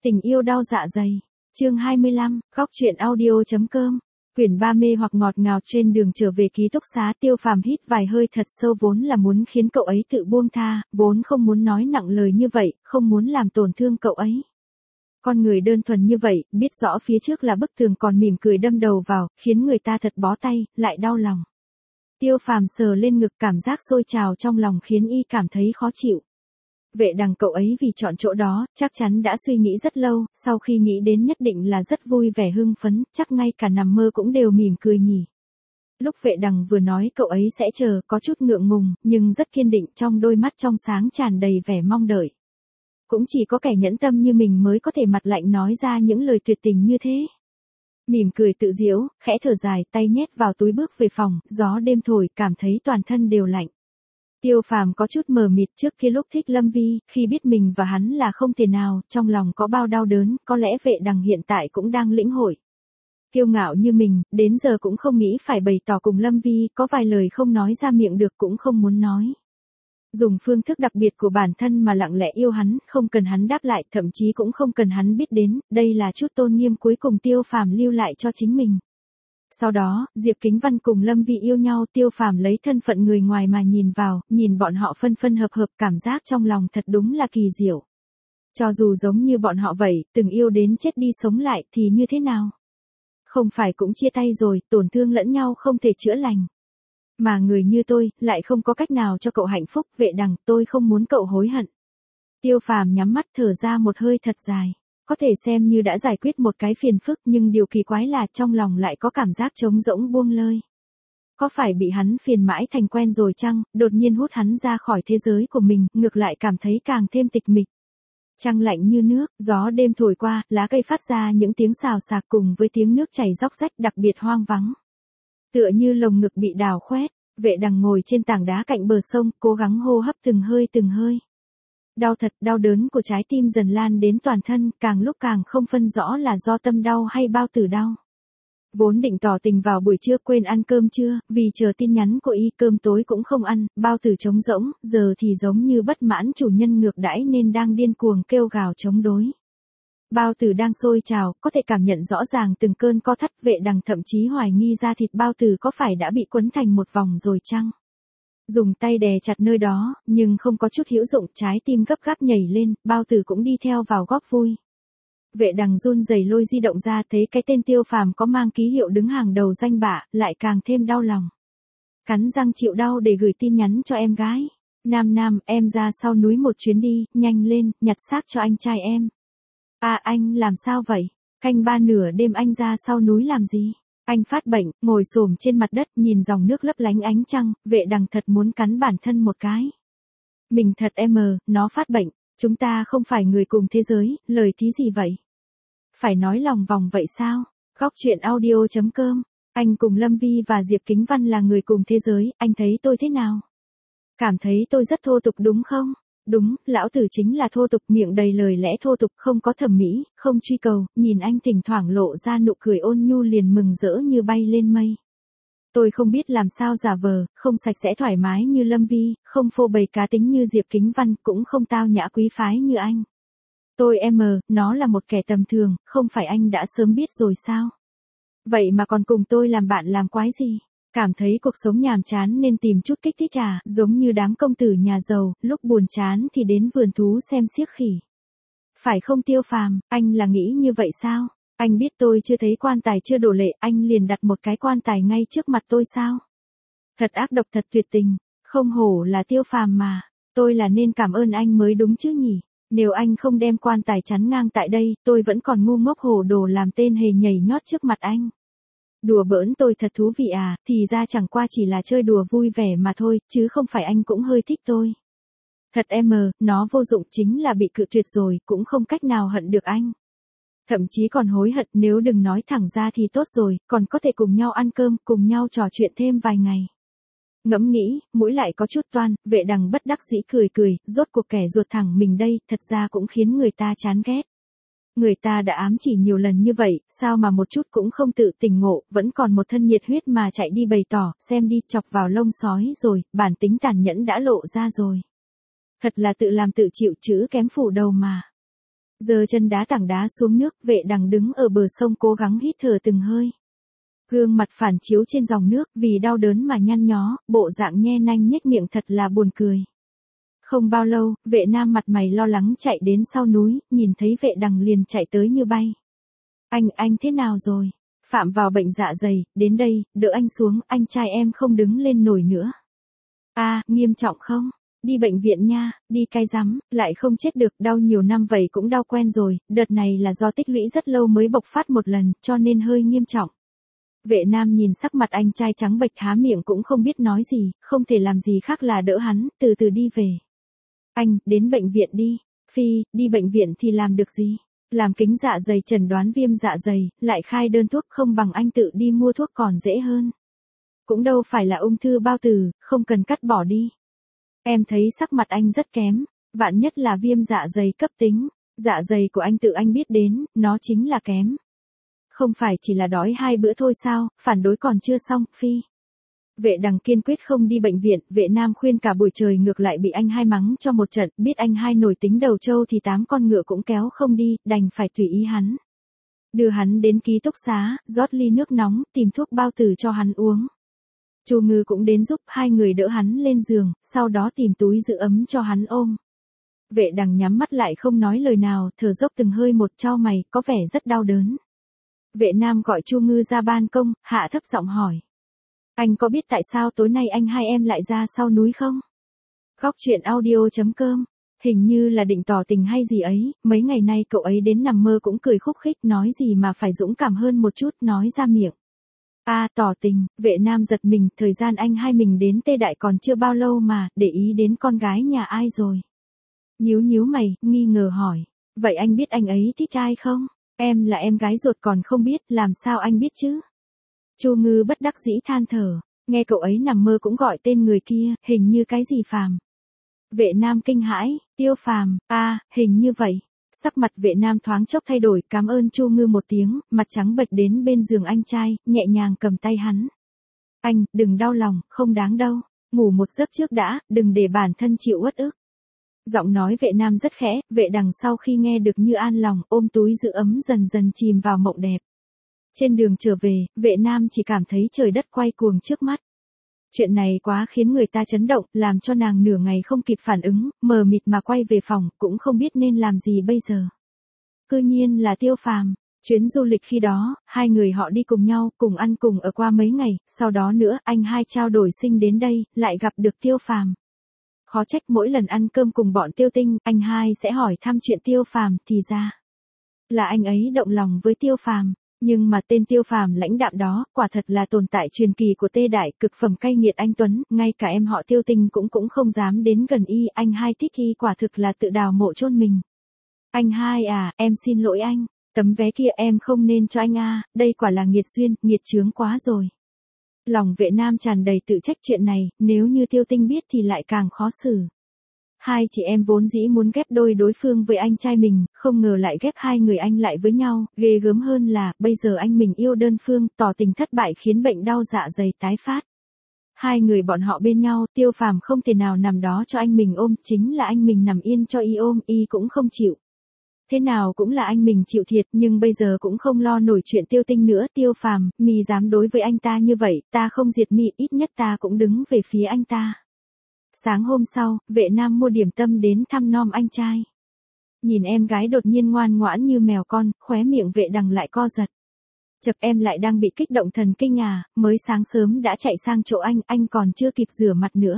Tình yêu đau dạ dày. Chương 25, góc truyện audio.com. Quyển 3 mê hoặc ngọt ngào. Trên đường trở về ký túc xá, Tiêu Phàm hít vài hơi thật sâu, vốn là muốn khiến cậu ấy tự buông tha, vốn không muốn nói nặng lời như vậy, không muốn làm tổn thương cậu ấy. Con người đơn thuần như vậy, biết rõ phía trước là bức tường còn mỉm cười đâm đầu vào, khiến người ta thật bó tay, lại đau lòng. Tiêu Phàm sờ lên ngực, cảm giác sôi trào trong lòng khiến y cảm thấy khó chịu. Vệ Đằng cậu ấy vì chọn chỗ đó, chắc chắn đã suy nghĩ rất lâu, sau khi nghĩ đến nhất định là rất vui vẻ hưng phấn, chắc ngay cả nằm mơ cũng đều mỉm cười nhỉ. Lúc Vệ Đằng vừa nói cậu ấy sẽ chờ, có chút ngượng ngùng, nhưng rất kiên định, trong đôi mắt trong sáng tràn đầy vẻ mong đợi. Cũng chỉ có kẻ nhẫn tâm như mình mới có thể mặt lạnh nói ra những lời tuyệt tình như thế. Mỉm cười tự giễu, khẽ thở dài, tay nhét vào túi bước về phòng, gió đêm thổi, cảm thấy toàn thân đều lạnh. Tiêu Phàm có chút mờ mịt, trước kia lúc thích Lâm Vi, khi biết mình và hắn là không thể nào, trong lòng có bao đau đớn, có lẽ Vệ Đằng hiện tại cũng đang lĩnh hội. Kiêu ngạo như mình, đến giờ cũng không nghĩ phải bày tỏ cùng Lâm Vi, có vài lời không nói ra miệng được cũng không muốn nói. Dùng phương thức đặc biệt của bản thân mà lặng lẽ yêu hắn, không cần hắn đáp lại, thậm chí cũng không cần hắn biết đến, đây là chút tôn nghiêm cuối cùng Tiêu Phàm lưu lại cho chính mình. Sau đó, Diệp Kính Văn cùng Lâm Vi yêu nhau, Tiêu Phàm lấy thân phận người ngoài mà nhìn vào, nhìn bọn họ phân phân hợp hợp, cảm giác trong lòng thật đúng là kỳ diệu. Cho dù giống như bọn họ vậy, từng yêu đến chết đi sống lại thì như thế nào? Không phải cũng chia tay rồi, tổn thương lẫn nhau không thể chữa lành. Mà người như tôi, lại không có cách nào cho cậu hạnh phúc. Vệ Đằng, tôi không muốn cậu hối hận. Tiêu Phàm nhắm mắt thở ra một hơi thật dài. Có thể xem như đã giải quyết một cái phiền phức, nhưng điều kỳ quái là trong lòng lại có cảm giác trống rỗng buông lơi. Có phải bị hắn phiền mãi thành quen rồi chăng, đột nhiên hút hắn ra khỏi thế giới của mình, ngược lại cảm thấy càng thêm tịch mịch. Trăng lạnh như nước, gió đêm thổi qua, lá cây phát ra những tiếng xào xạc cùng với tiếng nước chảy róc rách đặc biệt hoang vắng. Tựa như lồng ngực bị đào khoét, Vệ Đằng ngồi trên tảng đá cạnh bờ sông, cố gắng hô hấp từng hơi từng hơi. Đau thật, đau đớn của trái tim dần lan đến toàn thân, càng lúc càng không phân rõ là do tâm đau hay bao tử đau. Vốn định tỏ tình vào buổi trưa, quên ăn cơm trưa, vì chờ tin nhắn của y, cơm tối cũng không ăn, bao tử trống rỗng, giờ thì giống như bất mãn chủ nhân ngược đãi nên đang điên cuồng kêu gào chống đối. Bao tử đang sôi trào, có thể cảm nhận rõ ràng từng cơn co thắt. Vệ Đằng thậm chí hoài nghi da thịt bao tử có phải đã bị quấn thành một vòng rồi chăng? Dùng tay đè chặt nơi đó, nhưng không có chút hữu dụng, trái tim gấp gáp nhảy lên, bao tử cũng đi theo vào góp vui. Vệ Đằng run rẩy lôi di động ra, thấy cái tên Tiêu Phàm có mang ký hiệu đứng hàng đầu danh bạ, lại càng thêm đau lòng. Cắn răng chịu đau để gửi tin nhắn cho em gái. Nam, em ra sau núi một chuyến đi, nhanh lên, nhặt xác cho anh trai em. À anh làm sao vậy? Canh 3 nửa đêm anh ra sau núi làm gì? Anh phát bệnh, ngồi xổm trên mặt đất, nhìn dòng nước lấp lánh ánh trăng, Vệ Đằng thật muốn cắn bản thân một cái. Mình thật nó phát bệnh, chúng ta không phải người cùng thế giới, lời thí gì vậy? Phải nói lòng vòng vậy sao? Góc truyện audio.com. Anh cùng Lâm Vi và Diệp Kính Văn là người cùng thế giới, anh thấy tôi thế nào? Cảm thấy tôi rất thô tục đúng không? Đúng, lão tử chính là thô tục, miệng đầy lời lẽ thô tục, không có thẩm mỹ, không truy cầu, nhìn anh thỉnh thoảng lộ ra nụ cười ôn nhu liền mừng rỡ như bay lên mây. Tôi không biết làm sao giả vờ, không sạch sẽ thoải mái như Lâm Vi, không phô bày cá tính như Diệp Kính Văn, cũng không tao nhã quý phái như anh. Tôi nó là một kẻ tầm thường, không phải anh đã sớm biết rồi sao? Vậy mà còn cùng tôi làm bạn làm quái gì? Cảm thấy cuộc sống nhàm chán nên tìm chút kích thích à, giống như đám công tử nhà giàu, lúc buồn chán thì đến vườn thú xem xiếc khỉ. Phải không Tiêu Phàm, anh là nghĩ như vậy sao? Anh biết tôi chưa thấy quan tài chưa đổ lệ, anh liền đặt một cái quan tài ngay trước mặt tôi sao? Thật ác độc, thật tuyệt tình, không hổ là Tiêu Phàm mà, tôi là nên cảm ơn anh mới đúng chứ nhỉ? Nếu anh không đem quan tài chắn ngang tại đây, tôi vẫn còn ngu ngốc hồ đồ làm tên hề nhảy nhót trước mặt anh. Đùa bỡn tôi thật thú vị à, thì ra chẳng qua chỉ là chơi đùa vui vẻ mà thôi, chứ không phải anh cũng hơi thích tôi. Thật nó vô dụng, chính là bị cự tuyệt rồi, cũng không cách nào hận được anh. Thậm chí còn hối hận, nếu đừng nói thẳng ra thì tốt rồi, còn có thể cùng nhau ăn cơm, cùng nhau trò chuyện thêm vài ngày. Ngẫm nghĩ, mũi lại có chút toan, Vệ Đằng bất đắc dĩ cười, rốt cuộc kẻ ruột thẳng mình đây, thật ra cũng khiến người ta chán ghét. Người ta đã ám chỉ nhiều lần như vậy, sao mà một chút cũng không tự tỉnh ngộ, vẫn còn một thân nhiệt huyết mà chạy đi bày tỏ, xem đi, chọc vào lông sói rồi, bản tính tàn nhẫn đã lộ ra rồi. Thật là tự làm tự chịu, chữ kém phủ đầu mà. Giơ chân đá tảng đá xuống nước, Vệ Đằng đứng ở bờ sông cố gắng hít thở từng hơi. Gương mặt phản chiếu trên dòng nước, vì đau đớn mà nhăn nhó, bộ dạng nhe nanh nhếch miệng thật là buồn cười. Không bao lâu, Vệ Nam mặt mày lo lắng chạy đến sau núi, nhìn thấy Vệ Đằng liền chạy tới như bay. Anh thế nào rồi? Phạm vào bệnh dạ dày, đến đây, đỡ anh xuống, anh trai em không đứng lên nổi nữa. Nghiêm trọng không? Đi bệnh viện nha, đi cái rắm, lại không chết được, đau nhiều năm vậy cũng đau quen rồi, đợt này là do tích lũy rất lâu mới bộc phát một lần, cho nên hơi nghiêm trọng. Vệ Nam nhìn sắc mặt anh trai trắng bệch há miệng cũng không biết nói gì, không thể làm gì khác là đỡ hắn, từ từ đi về. Anh, đến bệnh viện đi. Phi, đi bệnh viện thì làm được gì? Làm kính dạ dày chẩn đoán viêm dạ dày, lại khai đơn thuốc không bằng anh tự đi mua thuốc còn dễ hơn. Cũng đâu phải là ung thư bao tử, không cần cắt bỏ đi. Em thấy sắc mặt anh rất kém, vạn nhất là viêm dạ dày cấp tính, dạ dày của anh tự anh biết đến, nó chính là kém. Không phải chỉ là đói 2 bữa thôi sao, phản đối còn chưa xong, Phi. Vệ Đằng kiên quyết không đi bệnh viện, Vệ Nam khuyên cả buổi trời ngược lại bị anh hai mắng cho một trận, biết anh hai nổi tính đầu trâu thì 8 con ngựa cũng kéo không đi, đành phải tùy ý hắn. Đưa hắn đến ký túc xá, rót ly nước nóng, tìm thuốc bao tử cho hắn uống. Chu Ngư cũng đến giúp, hai người đỡ hắn lên giường, sau đó tìm túi giữ ấm cho hắn ôm. Vệ Đằng nhắm mắt lại không nói lời nào, thở dốc từng hơi một, chau mày, có vẻ rất đau đớn. Vệ Nam gọi Chu Ngư ra ban công, hạ thấp giọng hỏi. Anh có biết tại sao tối nay anh hai em lại ra sau núi không? Góc truyện audio.com. Hình như là định tỏ tình hay gì ấy, mấy ngày nay cậu ấy đến nằm mơ cũng cười khúc khích, nói gì mà phải dũng cảm hơn một chút, nói ra miệng. Tỏ tình, Vệ Nam giật mình, thời gian anh hai mình đến Tê Đại còn chưa bao lâu mà, để ý đến con gái nhà ai rồi? Nhíu mày, nghi ngờ hỏi. Vậy anh biết anh ấy thích ai không? Em là em gái ruột còn không biết, làm sao anh biết chứ? Chu Ngư bất đắc dĩ than thở, nghe cậu ấy nằm mơ cũng gọi tên người kia, hình như cái gì Phàm. Vệ Nam kinh hãi, Tiêu Phàm, hình như vậy. Sắc mặt Vệ Nam thoáng chốc thay đổi, cảm ơn Chu Ngư một tiếng, mặt trắng bệch đến bên giường anh trai, nhẹ nhàng cầm tay hắn. Anh, đừng đau lòng, không đáng đâu, ngủ một giấc trước đã, đừng để bản thân chịu uất ức. Giọng nói Vệ Nam rất khẽ, Vệ Đằng sau khi nghe được như an lòng, ôm túi giữ ấm dần dần chìm vào mộng đẹp. Trên đường trở về, Vệ Nam chỉ cảm thấy trời đất quay cuồng trước mắt. Chuyện này quá khiến người ta chấn động, làm cho nàng nửa ngày không kịp phản ứng, mờ mịt mà quay về phòng, cũng không biết nên làm gì bây giờ. Cư nhiên là Tiêu Phàm. Chuyến du lịch khi đó, hai người họ đi cùng nhau, cùng ăn cùng ở qua mấy ngày, sau đó nữa, anh hai trao đổi sinh đến đây, lại gặp được Tiêu Phàm. Khó trách mỗi lần ăn cơm cùng bọn Tiêu Tinh, anh hai sẽ hỏi thăm chuyện Tiêu Phàm, thì ra là anh ấy động lòng với Tiêu Phàm. Nhưng mà tên Tiêu Phàm lãnh đạm đó, quả thật là tồn tại truyền kỳ của Tê Đại, cực phẩm cay nghiệt anh Tuấn, ngay cả em họ Tiêu Tinh cũng không dám đến gần y, anh hai thích y quả thực là tự đào mộ chôn mình. Anh hai em xin lỗi anh, tấm vé kia em không nên cho anh đây quả là nghiệt duyên, nghiệt chướng quá rồi. Lòng Vệ Nam tràn đầy tự trách chuyện này, nếu như Tiêu Tinh biết thì lại càng khó xử. Hai chị em vốn dĩ muốn ghép đôi đối phương với anh trai mình, không ngờ lại ghép hai người anh lại với nhau, ghê gớm hơn là, bây giờ anh mình yêu đơn phương, tỏ tình thất bại khiến bệnh đau dạ dày tái phát. Hai người bọn họ bên nhau, Tiêu Phàm không thể nào nằm đó cho anh mình ôm, chính là anh mình nằm yên cho y ôm, y cũng không chịu. Thế nào cũng là anh mình chịu thiệt, nhưng bây giờ cũng không lo nổi chuyện Tiêu Tinh nữa. Tiêu Phàm, mì dám đối với anh ta như vậy, ta không diệt mì, ít nhất ta cũng đứng về phía anh ta. Sáng hôm sau, Vệ Nam mua điểm tâm đến thăm nom anh trai. Nhìn em gái đột nhiên ngoan ngoãn như mèo con, khóe miệng Vệ Đằng lại co giật. Chật, em lại đang bị kích động thần kinh mới sáng sớm đã chạy sang chỗ anh còn chưa kịp rửa mặt nữa.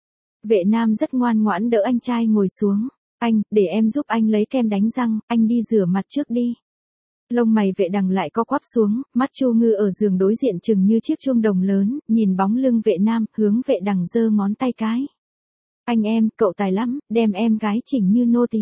Vệ Nam rất ngoan ngoãn đỡ anh trai ngồi xuống. Anh, để em giúp anh lấy kem đánh răng, anh đi rửa mặt trước đi. Lông mày Vệ Đằng lại co quắp xuống, mắt Chu Ngư ở giường đối diện chừng như chiếc chuông đồng lớn, nhìn bóng lưng Vệ Nam, hướng Vệ Đằng giơ ngón tay cái. Anh em, cậu tài lắm, đem em gái chỉnh như nô tỳ.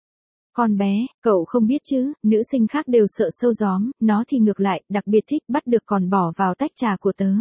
Con bé, cậu không biết chứ, nữ sinh khác đều sợ sâu gióm, nó thì ngược lại, đặc biệt thích bắt được còn bỏ vào tách trà của tớ.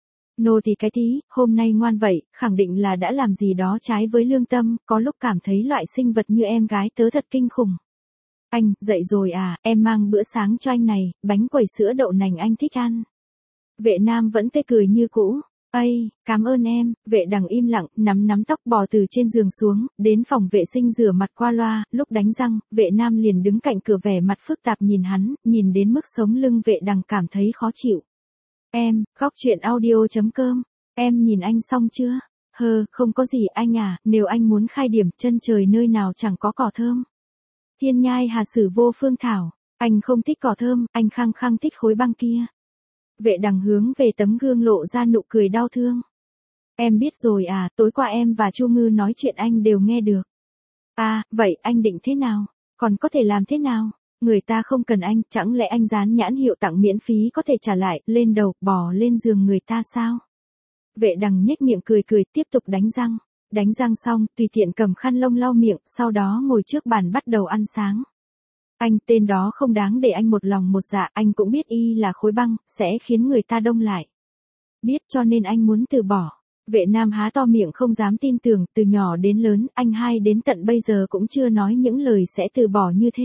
Nô tỳ cái tí, hôm nay ngoan vậy, khẳng định là đã làm gì đó trái với lương tâm, có lúc cảm thấy loại sinh vật như em gái tớ thật kinh khủng. Anh, dậy rồi em mang bữa sáng cho anh này, bánh quẩy sữa đậu nành anh thích ăn. Vệ Nam vẫn tươi cười như cũ. Ây, cảm ơn em, vệ đằng im lặng, nắm tóc bò từ trên giường xuống, đến phòng vệ sinh rửa mặt qua loa, lúc đánh răng, vệ nam liền đứng cạnh cửa vẻ mặt phức tạp nhìn hắn, nhìn đến mức sống lưng vệ đằng cảm thấy khó chịu. Em, góc chuyện audio.com, em nhìn anh xong chưa? Không có gì anh à, nếu anh muốn khai điểm chân trời nơi nào chẳng có cỏ thơm. Thiên nhai hà sử vô phương thảo, anh không thích cỏ thơm, anh khăng khăng thích khối băng kia. Vệ đằng hướng về tấm gương lộ ra nụ cười đau thương. Em biết rồi à, tối qua em và Chu Ngư nói chuyện anh đều nghe được. À, vậy anh định thế nào? Còn có thể làm thế nào? Người ta không cần anh, chẳng lẽ anh dán nhãn hiệu tặng miễn phí có thể trả lại, lên đầu, bò lên giường người ta sao? Vệ đằng nhếch miệng cười tiếp tục đánh răng. Đánh răng xong, tùy tiện cầm khăn lông lau miệng, sau đó ngồi trước bàn bắt đầu ăn sáng. Anh, tên đó không đáng để anh một lòng một dạ, anh cũng biết y là khối băng, sẽ khiến người ta đông lại. Biết cho nên anh muốn từ bỏ. Vệ nam há to miệng không dám tin tưởng, từ nhỏ đến lớn, anh hai đến tận bây giờ cũng chưa nói những lời sẽ từ bỏ như thế.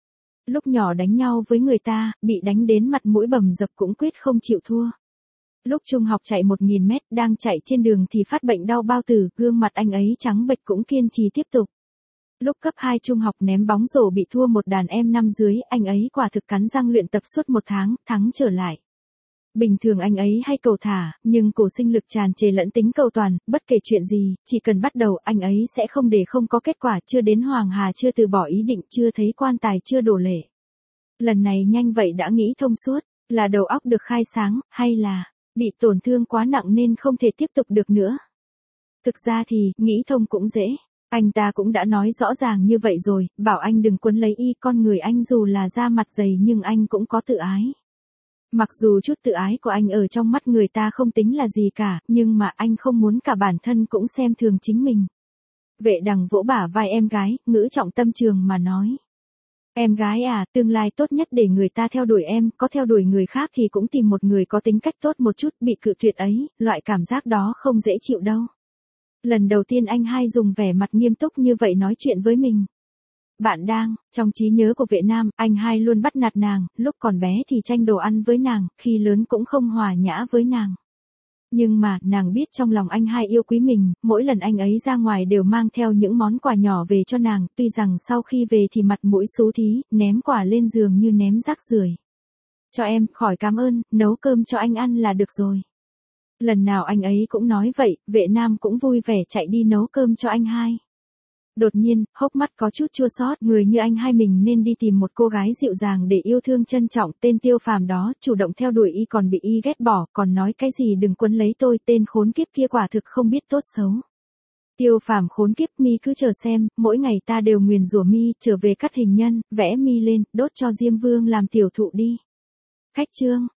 Lúc nhỏ đánh nhau với người ta, bị đánh đến mặt mũi bầm dập cũng quyết không chịu thua. Lúc trung học chạy 1000 mét, đang chạy trên đường thì phát bệnh đau bao tử, gương mặt anh ấy trắng bệch cũng kiên trì tiếp tục. Lúc cấp 2 trung học ném bóng rổ bị thua một đàn em năm dưới, anh ấy quả thực cắn răng luyện tập suốt 1 tháng, thắng trở lại. Bình thường anh ấy hay cầu thả, nhưng cổ sinh lực tràn trề lẫn tính cầu toàn, bất kể chuyện gì, chỉ cần bắt đầu anh ấy sẽ không để không có kết quả, chưa đến Hoàng Hà chưa từ bỏ ý định, chưa thấy quan tài chưa đổ lệ. Lần này nhanh vậy đã nghĩ thông suốt, là đầu óc được khai sáng, hay là bị tổn thương quá nặng nên không thể tiếp tục được nữa. Thực ra thì, nghĩ thông cũng dễ. Anh ta cũng đã nói rõ ràng như vậy rồi, bảo anh đừng quấn lấy y, con người anh dù là da mặt dày nhưng anh cũng có tự ái. Mặc dù chút tự ái của anh ở trong mắt người ta không tính là gì cả, nhưng mà anh không muốn cả bản thân cũng xem thường chính mình. Vệ đằng vỗ bả vai em gái, ngữ trọng tâm trường mà nói. Em gái à, tương lai tốt nhất để người ta theo đuổi em, có theo đuổi người khác thì cũng tìm một người có tính cách tốt một chút, bị cự tuyệt ấy, loại cảm giác đó không dễ chịu đâu. Lần đầu tiên anh hai dùng vẻ mặt nghiêm túc như vậy nói chuyện với mình. Bạn đang, trong trí nhớ của vệ nam, anh hai luôn bắt nạt nàng, lúc còn bé thì tranh đồ ăn với nàng, khi lớn cũng không hòa nhã với nàng. Nhưng mà, nàng biết trong lòng anh hai yêu quý mình, mỗi lần anh ấy ra ngoài đều mang theo những món quà nhỏ về cho nàng, tuy rằng sau khi về thì mặt mũi xú thí, ném quà lên giường như ném rác rưởi. Cho em, khỏi cảm ơn, nấu cơm cho anh ăn là được rồi. Lần nào anh ấy cũng nói vậy, vệ nam cũng vui vẻ chạy đi nấu cơm cho anh hai. Đột nhiên, hốc mắt có chút chua xót, người như anh hai mình nên đi tìm một cô gái dịu dàng để yêu thương trân trọng, tên Tiêu Phàm đó, chủ động theo đuổi y còn bị y ghét bỏ, còn nói cái gì đừng quấn lấy tôi, tên khốn kiếp kia quả thực không biết tốt xấu. Tiêu Phàm khốn kiếp, mi cứ chờ xem, mỗi ngày ta đều nguyền rủa mi, trở về cắt hình nhân, vẽ mi lên, đốt cho Diêm Vương làm tiểu thụ đi. Khách chương.